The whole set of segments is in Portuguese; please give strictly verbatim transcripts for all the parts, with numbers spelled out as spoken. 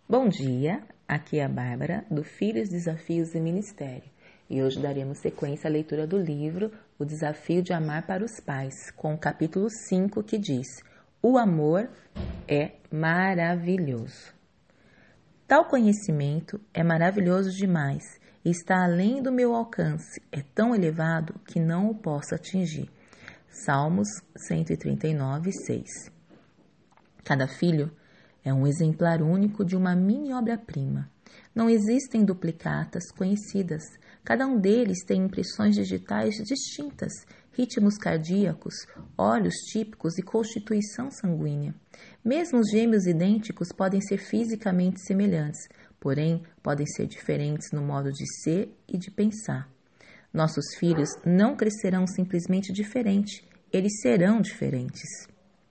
Bom dia, aqui é a Bárbara, do Filhos, Desafios e Ministério. E hoje daremos sequência à leitura do livro O Desafio de Amar para os Pais, com o capítulo cinco que diz: O amor é maravilhoso. Tal conhecimento é maravilhoso demais e está além do meu alcance, é tão elevado que não o posso atingir. Salmos cento e trinta e nove, seis. Cada filho é um exemplar único de uma mini obra-prima. Não existem duplicatas conhecidas. Cada um deles tem impressões digitais distintas, ritmos cardíacos, olhos típicos e constituição sanguínea. Mesmo os gêmeos idênticos podem ser fisicamente semelhantes, porém podem ser diferentes no modo de ser e de pensar. Nossos filhos não crescerão simplesmente diferente, eles serão diferentes.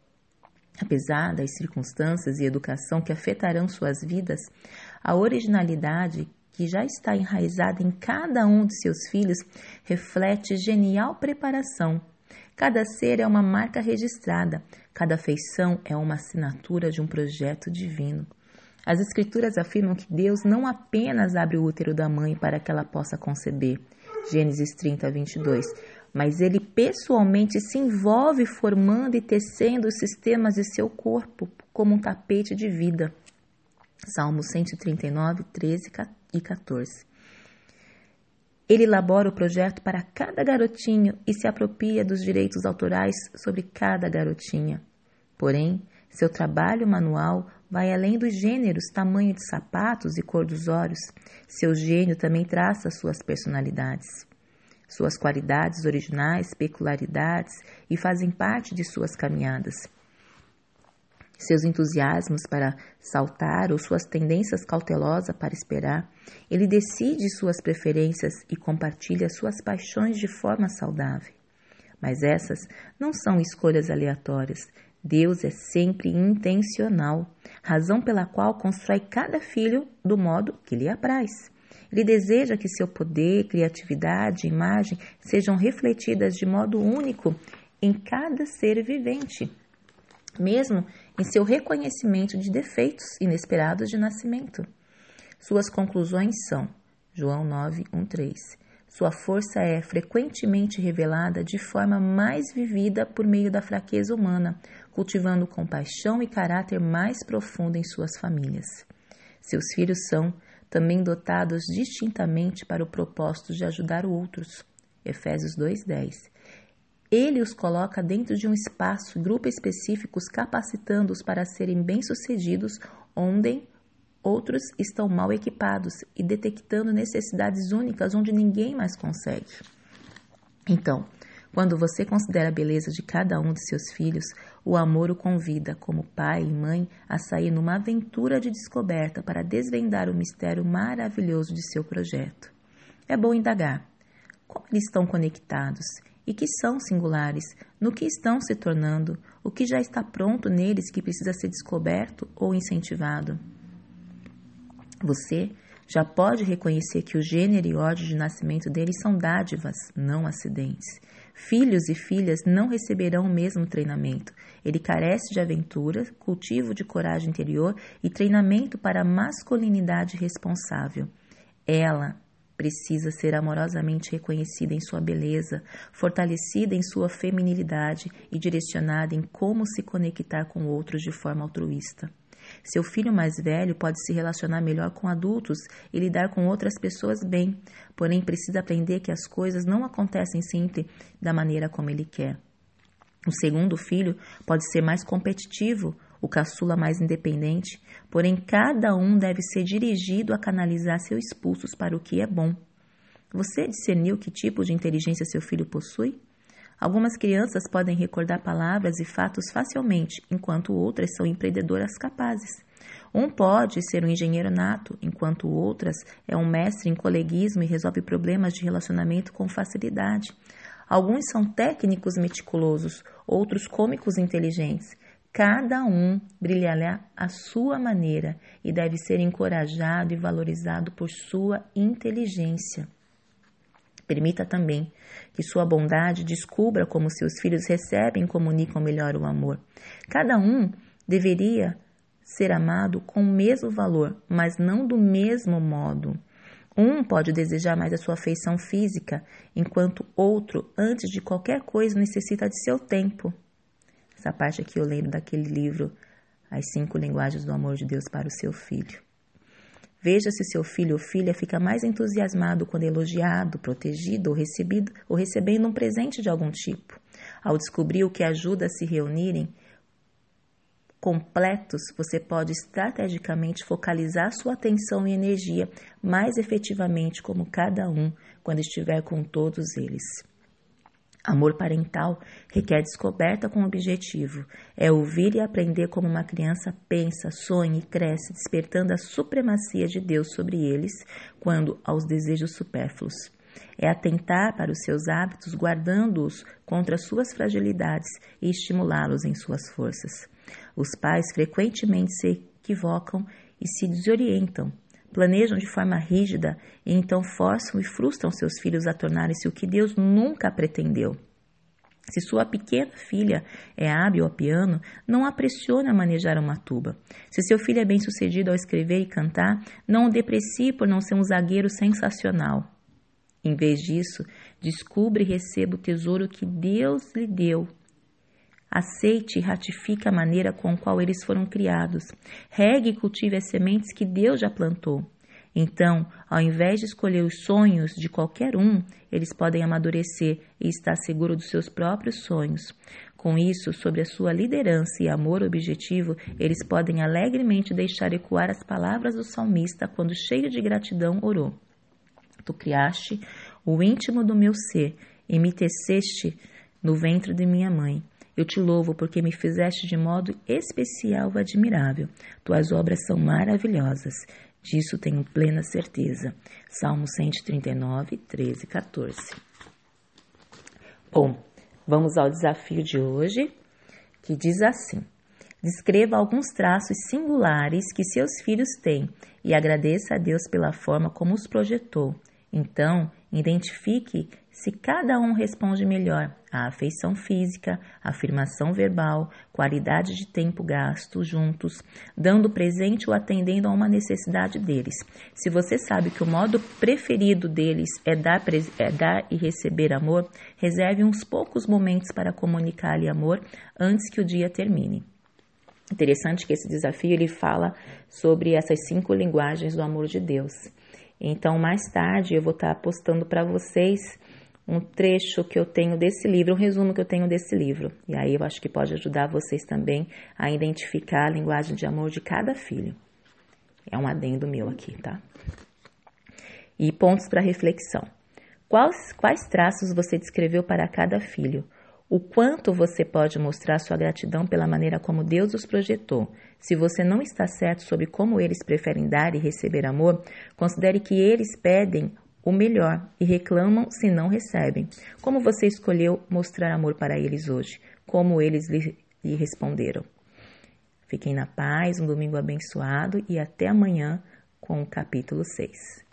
Apesar das circunstâncias e educação que afetarão suas vidas, a originalidade que já está enraizada em cada um de seus filhos reflete genial preparação. Cada ser é uma marca registrada, cada feição é uma assinatura de um projeto divino. As Escrituras afirmam que Deus não apenas abre o útero da mãe para que ela possa conceber, Gênesis trinta, vinte e dois, mas ele pessoalmente se envolve formando e tecendo os sistemas de seu corpo como um tapete de vida. Salmos cento e trinta e nove, treze e quatorze. Ele elabora o projeto para cada garotinho e se apropria dos direitos autorais sobre cada garotinha. Porém, seu trabalho manual vai além dos gêneros, tamanho de sapatos e cor dos olhos. Seu gênio também traça suas personalidades, suas qualidades originais, peculiaridades e fazem parte de suas caminhadas. Seus entusiasmos para saltar ou suas tendências cautelosas para esperar. Ele decide suas preferências e compartilha suas paixões de forma saudável. Mas essas não são escolhas aleatórias. Deus é sempre intencional, razão pela qual constrói cada filho do modo que lhe apraz. Ele deseja que seu poder, criatividade e imagem sejam refletidas de modo único em cada ser vivente, mesmo em seu reconhecimento de defeitos inesperados de nascimento. Suas conclusões são João nove, um, três. Sua força é frequentemente revelada de forma mais vivida por meio da fraqueza humana, cultivando compaixão e caráter mais profundo em suas famílias. Seus filhos são também dotados distintamente para o propósito de ajudar outros. Efésios dois, dez. Ele os coloca dentro de um espaço, grupo específicos, capacitando-os para serem bem-sucedidos, onde outros estão mal equipados e detectando necessidades únicas onde ninguém mais consegue. Então, quando você considera a beleza de cada um de seus filhos, o amor o convida, como pai e mãe, a sair numa aventura de descoberta para desvendar o mistério maravilhoso de seu projeto. É bom indagar como eles estão conectados e que são singulares, no que estão se tornando, o que já está pronto neles que precisa ser descoberto ou incentivado. Você já pode reconhecer que o gênero e ordem de nascimento deles são dádivas, não acidentes. Filhos e filhas não receberão o mesmo treinamento. Ele carece de aventura, cultivo de coragem interior e treinamento para a masculinidade responsável. Ela precisa ser amorosamente reconhecida em sua beleza, fortalecida em sua feminilidade e direcionada em como se conectar com outros de forma altruísta. Seu filho mais velho pode se relacionar melhor com adultos e lidar com outras pessoas bem, porém precisa aprender que as coisas não acontecem sempre da maneira como ele quer. O segundo filho pode ser mais competitivo, o caçula mais independente, porém cada um deve ser dirigido a canalizar seus impulsos para o que é bom. Você discerniu que tipo de inteligência seu filho possui? Algumas crianças podem recordar palavras e fatos facilmente, enquanto outras são empreendedoras capazes. Um pode ser um engenheiro nato, enquanto outras é um mestre em coleguismo e resolve problemas de relacionamento com facilidade. Alguns são técnicos meticulosos, outros cômicos inteligentes. Cada um brilhará à sua maneira e deve ser encorajado e valorizado por sua inteligência. Permita também que sua bondade descubra como seus filhos recebem e comunicam melhor o amor. Cada um deveria ser amado com o mesmo valor, mas não do mesmo modo. Um pode desejar mais a sua afeição física, enquanto outro, antes de qualquer coisa, necessita de seu tempo. Essa parte aqui eu lembro daquele livro, As Cinco Linguagens do Amor de Deus para o Seu Filho. Veja se seu filho ou filha fica mais entusiasmado quando elogiado, protegido ou, recebido, ou recebendo um presente de algum tipo. Ao descobrir o que ajuda a se reunirem completos, você pode estrategicamente focalizar sua atenção e energia mais efetivamente como cada um quando estiver com todos eles. Amor parental requer descoberta com objetivo. É ouvir e aprender como uma criança pensa, sonha e cresce, despertando a supremacia de Deus sobre eles quando aos desejos supérfluos. É atentar para os seus hábitos, guardando-os contra suas fragilidades e estimulá-los em suas forças. Os pais frequentemente se equivocam e se desorientam. Planejam de forma rígida e então forçam e frustram seus filhos a tornarem-se o que Deus nunca pretendeu. Se sua pequena filha é hábil ao piano, não a pressione a manejar uma tuba. Se seu filho é bem-sucedido ao escrever e cantar, não o deprecie por não ser um zagueiro sensacional. Em vez disso, descubra e receba o tesouro que Deus lhe deu. Aceite e ratifique a maneira com a qual eles foram criados. Regue e cultive as sementes que Deus já plantou. Então, ao invés de escolher os sonhos de qualquer um, eles podem amadurecer e estar seguro dos seus próprios sonhos. Com isso, sob a sua liderança e amor objetivo, eles podem alegremente deixar ecoar as palavras do salmista quando, cheio de gratidão, orou. Tu criaste o íntimo do meu ser e me teceste no ventre de minha mãe. Eu te louvo porque me fizeste de modo especial e admirável. Tuas obras são maravilhosas. Disso tenho plena certeza. Salmo cento e trinta e nove, treze e quatorze. Bom, vamos ao desafio de hoje, que diz assim. Descreva alguns traços singulares que seus filhos têm e agradeça a Deus pela forma como os projetou. Então, identifique se cada um responde melhor à afeição física, afirmação verbal, qualidade de tempo gasto juntos, dando presente ou atendendo a uma necessidade deles. Se você sabe que o modo preferido deles é dar, é dar e receber amor, reserve uns poucos momentos para comunicar-lhe amor antes que o dia termine. Interessante que esse desafio ele fala sobre essas cinco linguagens do amor de Deus. Então, mais tarde, eu vou estar postando para vocês um trecho que eu tenho desse livro, um resumo que eu tenho desse livro. E aí eu acho que pode ajudar vocês também a identificar a linguagem de amor de cada filho. É um adendo meu aqui, tá? E pontos para reflexão. Quais, quais traços você descreveu para cada filho? O quanto você pode mostrar sua gratidão pela maneira como Deus os projetou. Se você não está certo sobre como eles preferem dar e receber amor, considere que eles pedem o melhor e reclamam se não recebem. Como você escolheu mostrar amor para eles hoje? Como eles lhe, lhe responderam? Fiquem na paz, um domingo abençoado e até amanhã com o capítulo seis.